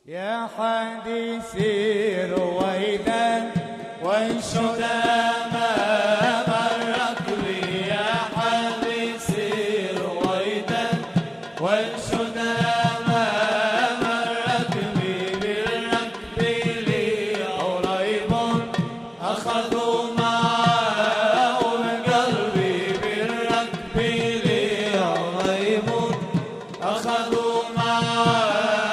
يا حديثي رويدا وانشد امام الركب، يا حديثي رويدا وانشد امام الركب، بالركب لي عريب اخذوا معه القلب، بالركب لي عريب اخذوا معه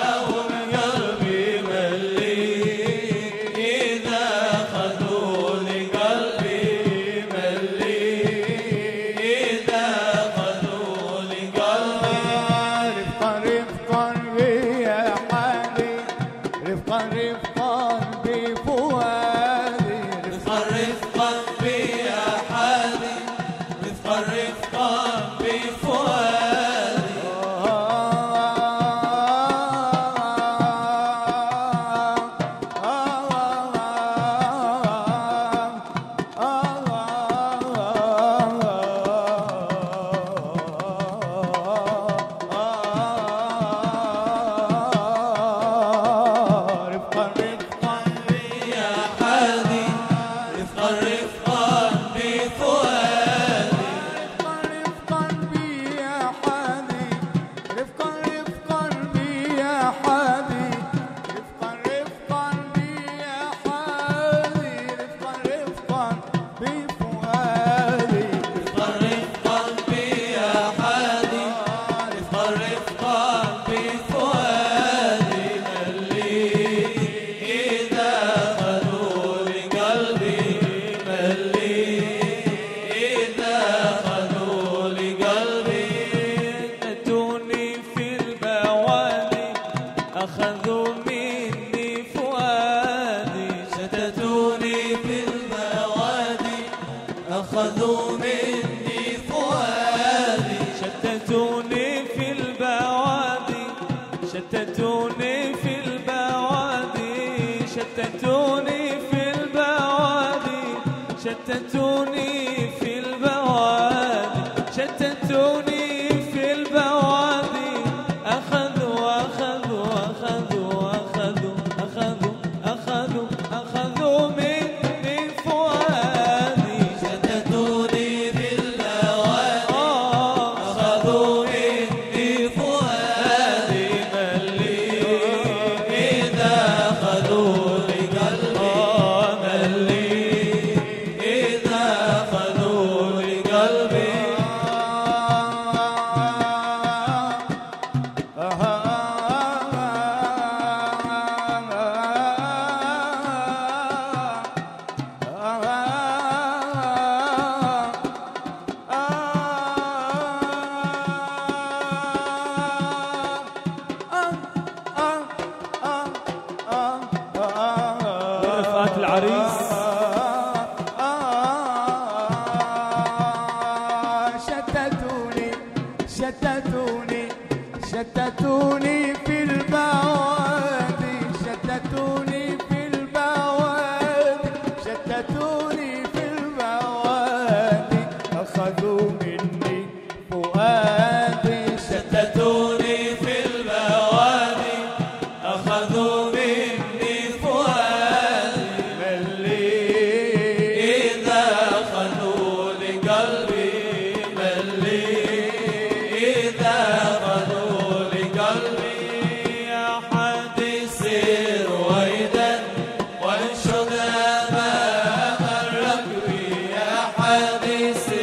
أخذوا مني فؤادي، شتتوني في البوادي، أخذوا مني فؤادي، شتتوني في البوادي، شتتوني في البوادي، شتتوني في البوادي، شتتوني في البوادي، شتتوني في البوادي، أخذوا أخذوا أخذوا أخذوا أخذوا أخذوا أخذوا مني فؤادي، شتتوني في البوادي، أخذوا مني فؤادي، من لي إذا أخذوا لقلبي، من لي إذا أخذوا لقلبي. رفقات العريس شتتوني شتتوني شتتوني في البوادي، شتتوني في البوادي، شتتوني في البوادي، أخذوا مني فؤادي، شتتوني في البوادي، أخذوا مني فؤادي، من لي إذا أخذوا لقلبي، من لي إذا أخذوا لقلبي. يا حديثي رويدا وانشد أمام الركب، يا حديثي